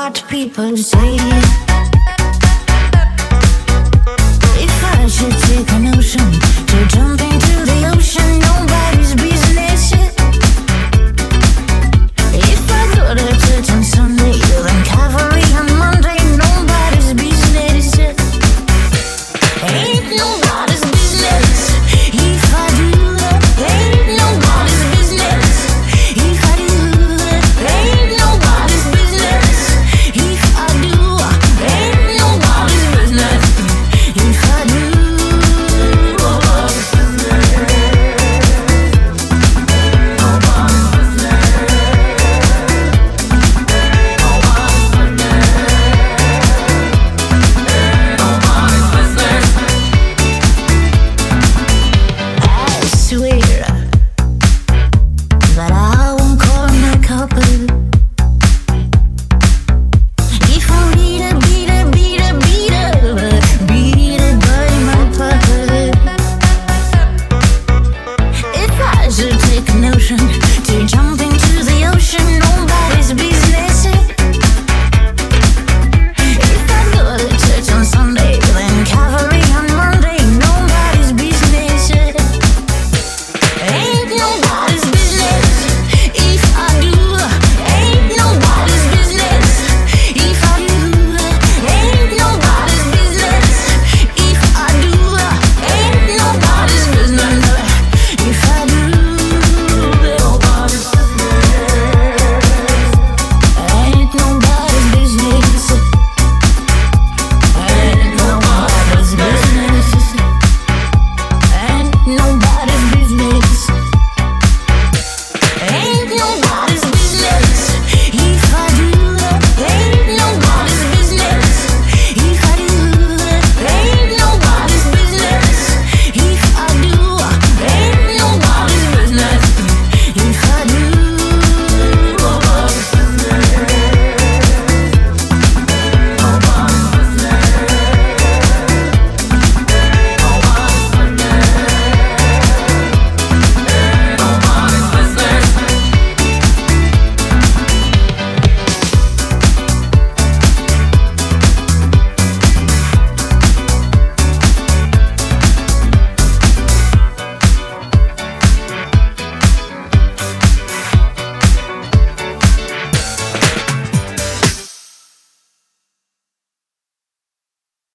what people say. If I should take a notion to jump into the ocean, nobody's business. If I go to church on Sunday, then cavalry on Monday, nobody's business. Ain't nobody's business. If I do that, ain't nobody's business. If I do that, ain't nobody's business. If I do, ain't nobody's business. If I do, nobody's I swear that I won't call my couple. If I beat it by my pocket. If I should take a notion